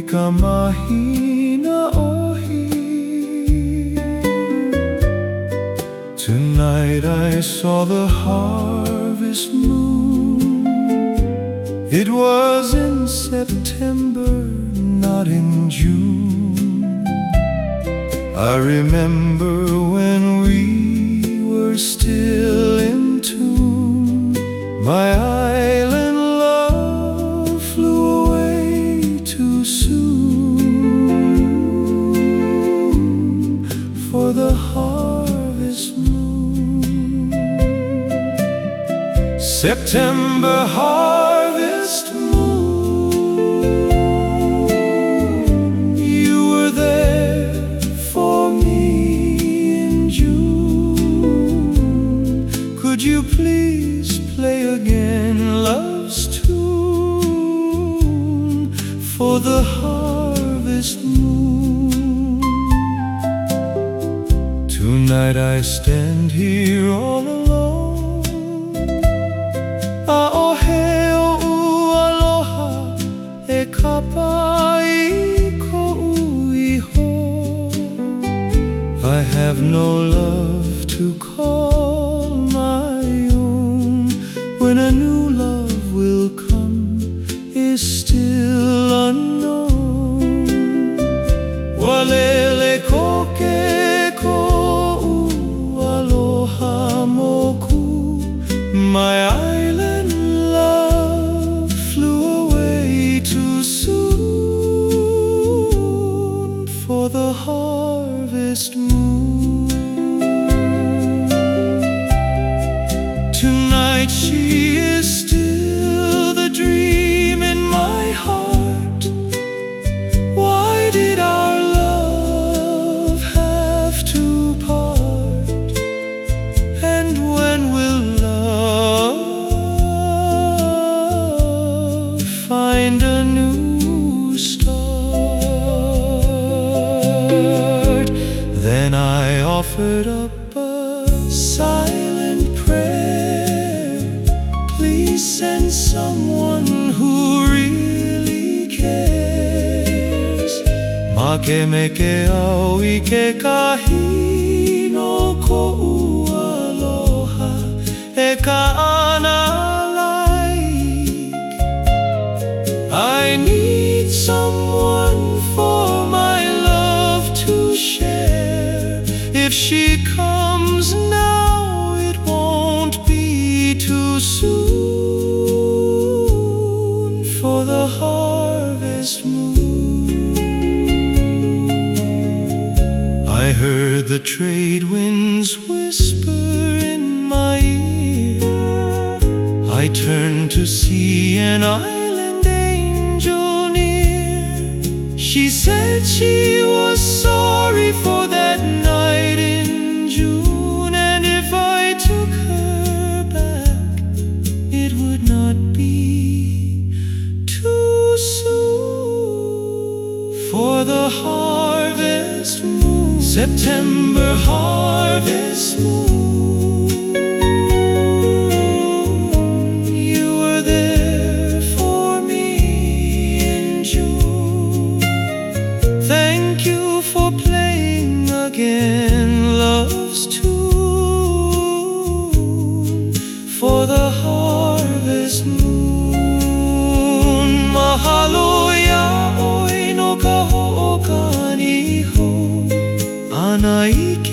ka mahina ohi. Tonight I saw the harvest moon. It was in September, not in June. I remember when we were still in tune. My island love flew away too soon for the harvest moon. September harvest moon, you were there for me in June. Could you please play again love's tune for the harvest moon? Tonight I stand here all alone. Aoheo aloha e kapai ko uiho. I have no love to call my own. When a new love will come is still unknown. Walele koke ko aloha moku. My island love flew away too soon for the harvest moon. Tonight she is still the dream in my heart. Why did our love have to part? And when will love find a new start? Then I offered up a silent prayer. Please send someone who really cares. Make meke au ike kahino ko aloha e ka ana like. I need someone for my love to share. If she comes now, it won't be too soon for the harvest moon. I heard the trade winds whisper in my ear. I turned to see an island angel near. She said she was sorry for that night in June, and if I took her back, it would not be too soon for the harvest moon. September harvest moon, you were there for me in June. Thank you for playing again love's tune for the harvest moon. Mahalo ya oi no ka ho'okani ho ana ike